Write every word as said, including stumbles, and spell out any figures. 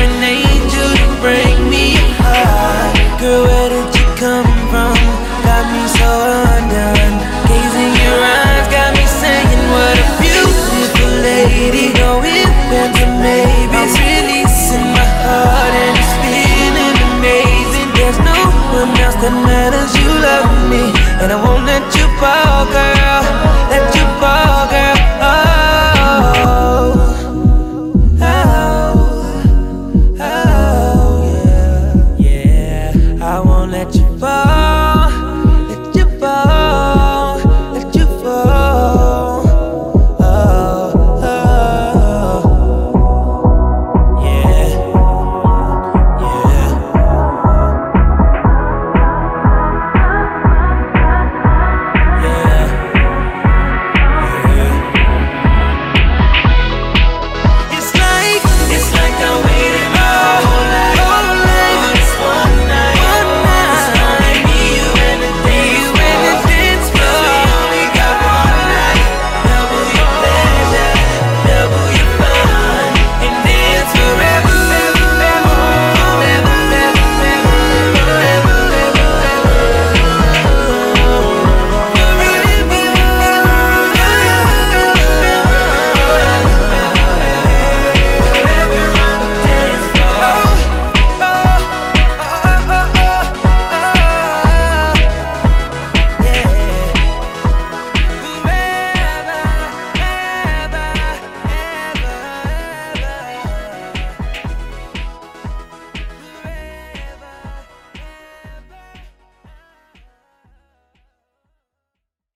an angel to bring me high. Girl, where did you come from? Got me so undone. Gazing your eyes got me saying, what a beautiful lady. No ifs and maybe I'm releasing my heart and it's feeling amazing. There's no one else that matters. You love me, and I won't let you